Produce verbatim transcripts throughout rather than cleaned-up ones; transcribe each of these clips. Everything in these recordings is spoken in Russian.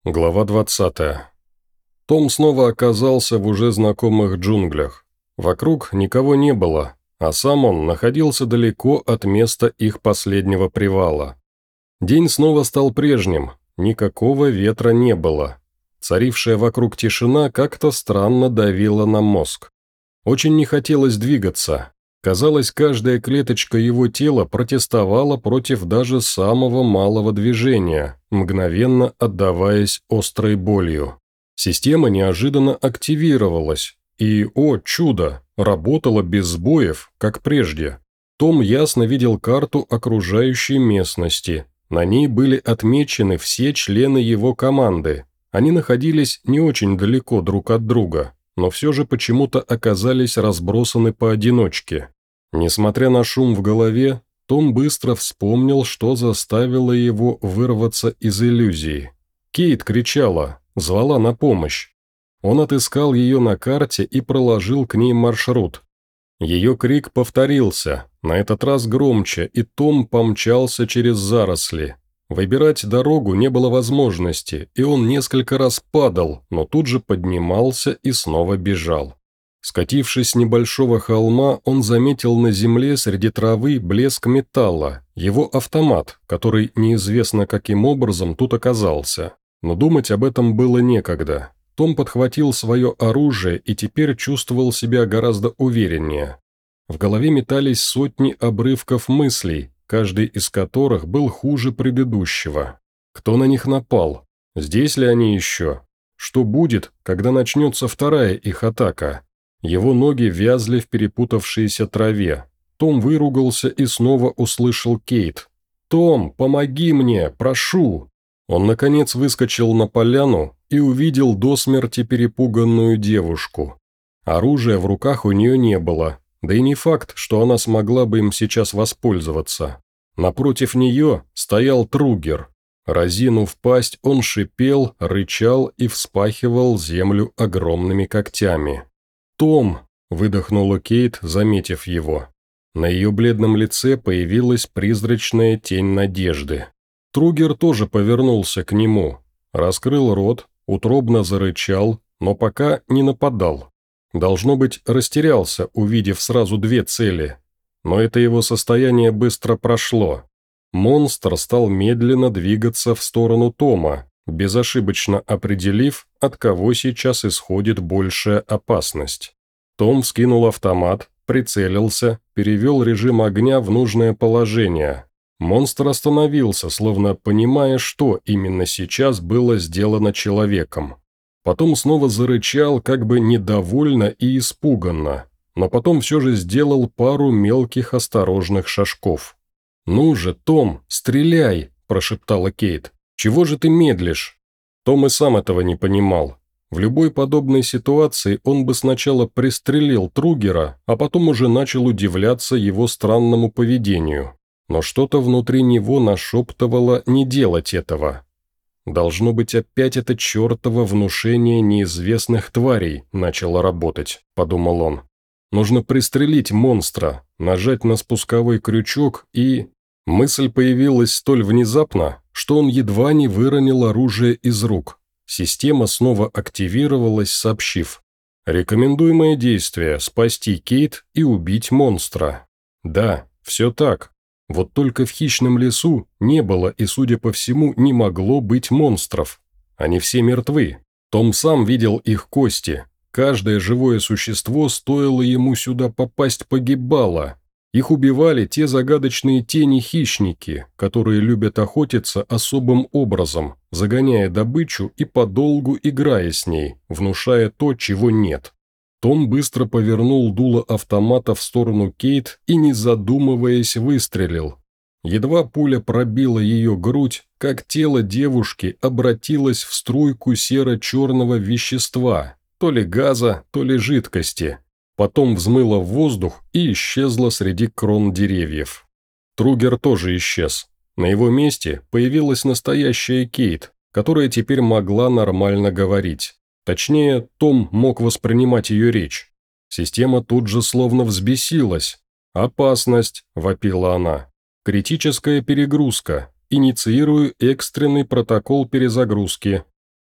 Глава двадцатая. Том снова оказался в уже знакомых джунглях. Вокруг никого не было, а сам он находился далеко от места их последнего привала. День снова стал прежним, никакого ветра не было. Царившая вокруг тишина как-то странно давила на мозг. Очень не хотелось двигаться. Казалось, каждая клеточка его тела протестовала против даже самого малого движения, мгновенно отдаваясь острой болью. Система неожиданно активировалась, и, о чудо, работала без сбоев, как прежде. Том ясно видел карту окружающей местности. На ней были отмечены все члены его команды. Они находились не очень далеко друг от друга, но все же почему-то оказались разбросаны поодиночке. Несмотря на шум в голове, Том быстро вспомнил, что заставило его вырваться из иллюзии. Кейт кричала, звала на помощь. Он отыскал ее на карте и проложил к ней маршрут. Ее крик повторился, на этот раз громче, и Том помчался через заросли. Выбирать дорогу не было возможности, и он несколько раз падал, но тут же поднимался и снова бежал. Скатившись с небольшого холма, он заметил на земле среди травы блеск металла, его автомат, который неизвестно каким образом тут оказался. Но думать об этом было некогда. Том подхватил свое оружие и теперь чувствовал себя гораздо увереннее. В голове метались сотни обрывков мыслей, каждый из которых был хуже предыдущего. Кто на них напал? Здесь ли они еще? Что будет, когда начнется вторая их атака? Его ноги вязли в перепутавшейся траве. Том выругался и снова услышал Кейт. «Том, помоги мне, прошу!» Он, наконец, выскочил на поляну и увидел до смерти перепуганную девушку. Оружия в руках у нее не было, да и не факт, что она смогла бы им сейчас воспользоваться. Напротив нее стоял Тругер. Разинув пасть, он шипел, рычал и вспахивал землю огромными когтями. «Том!» – выдохнула Кейт, заметив его. На ее бледном лице появилась призрачная тень надежды. Тругер тоже повернулся к нему, раскрыл рот, утробно зарычал, но пока не нападал. Должно быть, растерялся, увидев сразу две цели. Но это его состояние быстро прошло. Монстр стал медленно двигаться в сторону Тома, безошибочно определив, от кого сейчас исходит большая опасность. Том вскинул автомат, прицелился, перевел режим огня в нужное положение. Монстр остановился, словно понимая, что именно сейчас было сделано человеком. Потом снова зарычал, как бы недовольно и испуганно, но потом все же сделал пару мелких осторожных шажков. «Ну же, Том, стреляй!» – прошептала Кейт. «Чего же ты медлишь?» Том и сам этого не понимал. В любой подобной ситуации он бы сначала пристрелил Тругера, а потом уже начал удивляться его странному поведению. Но что-то внутри него нашептывало не делать этого. «Должно быть, опять это чертово внушение неизвестных тварей начало работать», – подумал он. «Нужно пристрелить монстра, нажать на спусковой крючок и...» Мысль появилась столь внезапно, что он едва не выронил оружие из рук. Система снова активировалась, сообщив: «Рекомендуемое действие – спасти Кейт и убить монстра». Да, все так. Вот только в хищном лесу не было и, судя по всему, не могло быть монстров. Они все мертвы. Том сам видел их кости. Каждое живое существо, стоило ему сюда попасть, погибало. Их убивали те загадочные тени-хищники, которые любят охотиться особым образом, загоняя добычу и подолгу играя с ней, внушая то, чего нет. Том быстро повернул дуло автомата в сторону Кейт и, не задумываясь, выстрелил. Едва пуля пробила ее грудь, как тело девушки обратилось в струйку серо-черного вещества, то ли газа, то ли жидкости. Потом взмыло в воздух и исчезло среди крон деревьев. Тругер тоже исчез. На его месте появилась настоящая Кейт, которая теперь могла нормально говорить. Точнее, Том мог воспринимать ее речь. Система тут же словно взбесилась. «Опасность», – вопила она. «Критическая перегрузка. Инициирую экстренный протокол перезагрузки».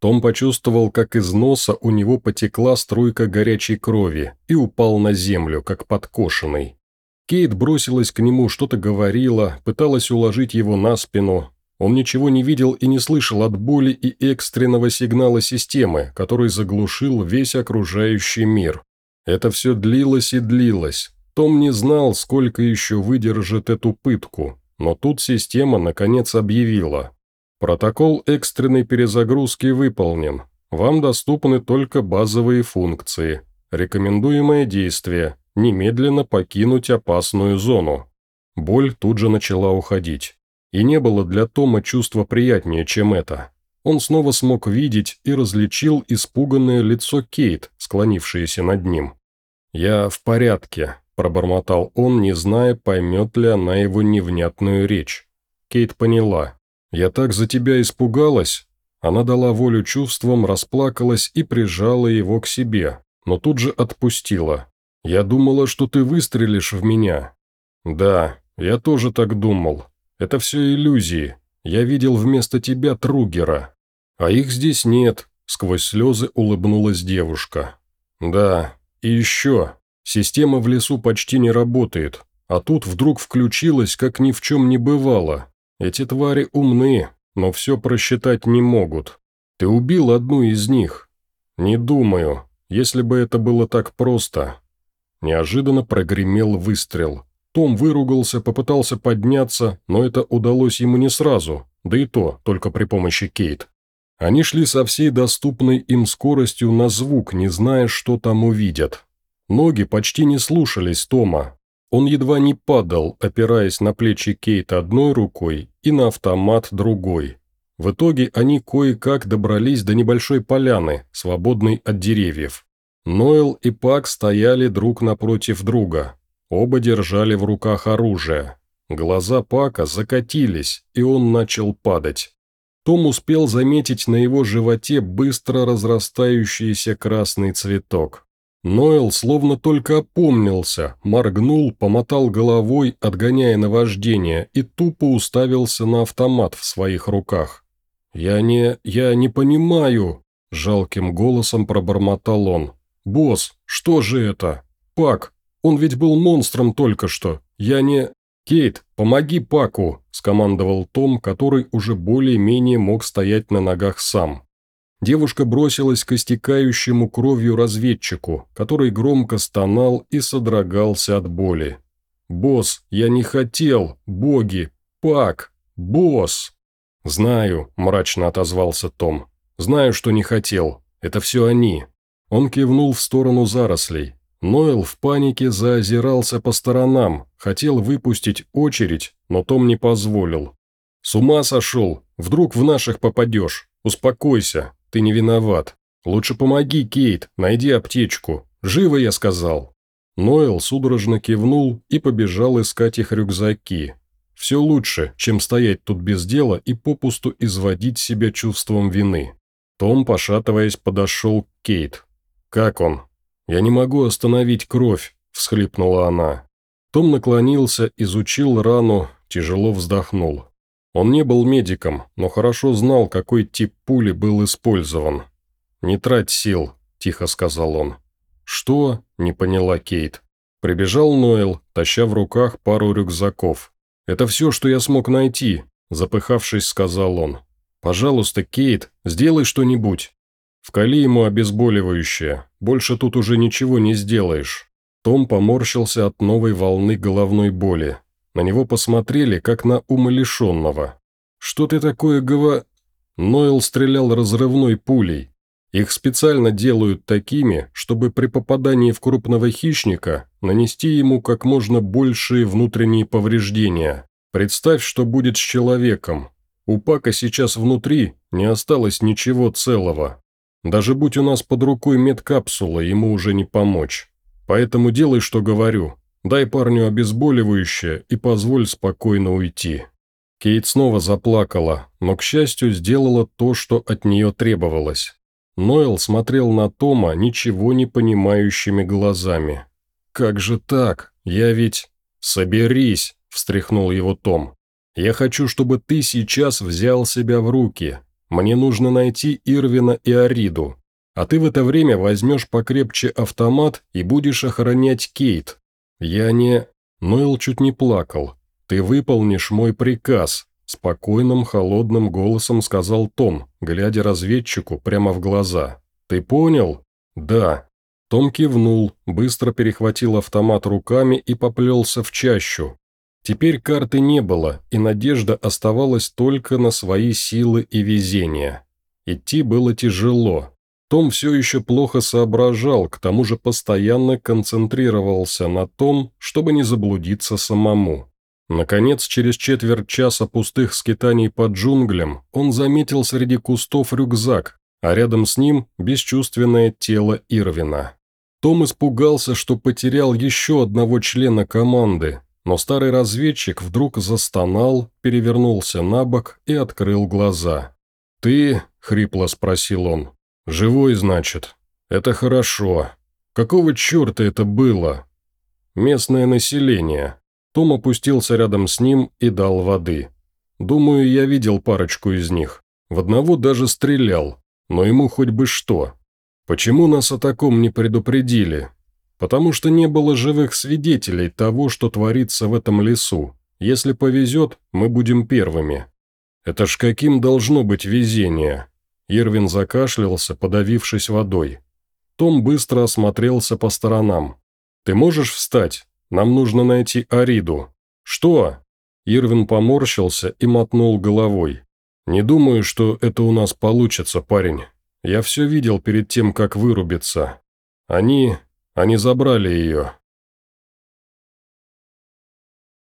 Том почувствовал, как из носа у него потекла струйка горячей крови и упал на землю, как подкошенный. Кейт бросилась к нему, что-то говорила, пыталась уложить его на спину. Он ничего не видел и не слышал от боли и экстренного сигнала системы, который заглушил весь окружающий мир. Это все длилось и длилось. Том не знал, сколько еще выдержит эту пытку, но тут система наконец объявила: протокол экстренной перезагрузки выполнен. Вам доступны только базовые функции. Рекомендуемое действие – немедленно покинуть опасную зону. Боль тут же начала уходить. И не было для Тома чувства приятнее, чем это. Он снова смог видеть и различил испуганное лицо Кейт, склонившееся над ним. «Я в порядке», – пробормотал он, не зная, поймет ли она его невнятную речь. Кейт поняла. «Я так за тебя испугалась». Она дала волю чувствам, расплакалась и прижала его к себе, но тут же отпустила. «Я думала, что ты выстрелишь в меня». «Да, я тоже так думал. Это все иллюзии. Я видел вместо тебя Тругера. А их здесь нет», – сквозь слезы улыбнулась девушка. «Да, и еще. Система в лесу почти не работает, а тут вдруг включилась, как ни в чем не бывало. Эти твари умны, но все просчитать не могут. Ты убил одну из них?» «Не думаю, если бы это было так просто». Неожиданно прогремел выстрел. Том выругался, попытался подняться, но это удалось ему не сразу, да и то только при помощи Кейт. Они шли со всей доступной им скоростью на звук, не зная, что там увидят. Ноги почти не слушались Тома. Он едва не падал, опираясь на плечи Кейт одной рукой и на автомат другой. В итоге они кое-как добрались до небольшой поляны, свободной от деревьев. Ноэл и Пак стояли друг напротив друга. Оба держали в руках оружие. Глаза Пака закатились, и он начал падать. Том успел заметить на его животе быстро разрастающийся красный цветок. Ноэл словно только опомнился, моргнул, помотал головой, отгоняя наваждение, и тупо уставился на автомат в своих руках. «Я не... я не понимаю», – жалким голосом пробормотал он. «Босс, что же это? Пак, он ведь был монстром только что. Я не...» «Кейт, помоги Паку», – скомандовал Том, который уже более-менее мог стоять на ногах сам. Девушка бросилась к истекающему кровью разведчику, который громко стонал и содрогался от боли. «Босс, я не хотел! Боги! Пак! Босс!» «Знаю», – мрачно отозвался Том. «Знаю, что не хотел. Это все они». Он кивнул в сторону зарослей. Ноэл в панике заозирался по сторонам, хотел выпустить очередь, но Том не позволил. «С ума сошел! Вдруг в наших попадешь! Успокойся, ты не виноват. Лучше помоги, Кейт, найди аптечку. Живо, я сказал!» Ноэл судорожно кивнул и побежал искать их рюкзаки. Все лучше, чем стоять тут без дела и попусту изводить себя чувством вины. Том, пошатываясь, подошел к Кейт. «Как он?» «Я не могу остановить кровь», – всхлипнула она. Том наклонился, изучил рану, тяжело вздохнул. Он не был медиком, но хорошо знал, какой тип пули был использован. «Не трать сил», – тихо сказал он. «Что?» – не поняла Кейт. Прибежал Ноэл, таща в руках пару рюкзаков. «Это все, что я смог найти», – запыхавшись, сказал он. «Пожалуйста, Кейт, сделай что-нибудь». «Вкали ему обезболивающее, больше тут уже ничего не сделаешь». Том поморщился от новой волны головной боли. На него посмотрели, как на умалишенного. «Что ты такое гова...» Ноэл стрелял разрывной пулей. Их специально делают такими, чтобы при попадании в крупного хищника нанести ему как можно большие внутренние повреждения. Представь, что будет с человеком. У Пака сейчас внутри не осталось ничего целого. Даже будь у нас под рукой медкапсула, ему уже не помочь. Поэтому делай, что говорю. Дай парню обезболивающее и позволь спокойно уйти». Кейт снова заплакала, но, к счастью, сделала то, что от нее требовалось. Ноэл смотрел на Тома ничего не понимающими глазами. «Как же так? Я ведь...» «Соберись», – встряхнул его Том. «Я хочу, чтобы ты сейчас взял себя в руки. Мне нужно найти Ирвина и Ариду. А ты в это время возьмешь покрепче автомат и будешь охранять Кейт. Я не...» Нойл чуть не плакал. «Ты выполнишь мой приказ», – спокойным, холодным голосом сказал Том, глядя разведчику прямо в глаза. «Ты понял?» «Да». Том кивнул, быстро перехватил автомат руками и поплелся в чащу. Теперь карты не было, и надежда оставалась только на свои силы и везение. Идти было тяжело. Том все еще плохо соображал, к тому же постоянно концентрировался на том, чтобы не заблудиться самому. Наконец, через четверть часа пустых скитаний по джунглям, он заметил среди кустов рюкзак, а рядом с ним бесчувственное тело Ирвина. Том испугался, что потерял еще одного члена команды, но старый разведчик вдруг застонал, перевернулся на бок и открыл глаза. «Ты?» – хрипло спросил он. «Живой, значит? Это хорошо. Какого черта это было?» «Местное население». Том опустился рядом с ним и дал воды. «Думаю, я видел парочку из них. В одного даже стрелял, но ему хоть бы что. Почему нас о таком не предупредили? Потому что не было живых свидетелей того, что творится в этом лесу. Если повезет, мы будем первыми». «Это ж каким должно быть везение?» Ирвин закашлялся, подавившись водой. Том быстро осмотрелся по сторонам. «Ты можешь встать? Нам нужно найти Ариду». «Что?» Ирвин поморщился и мотнул головой. «Не думаю, что это у нас получится, парень. Я все видел перед тем, как вырубиться. Они... они забрали ее.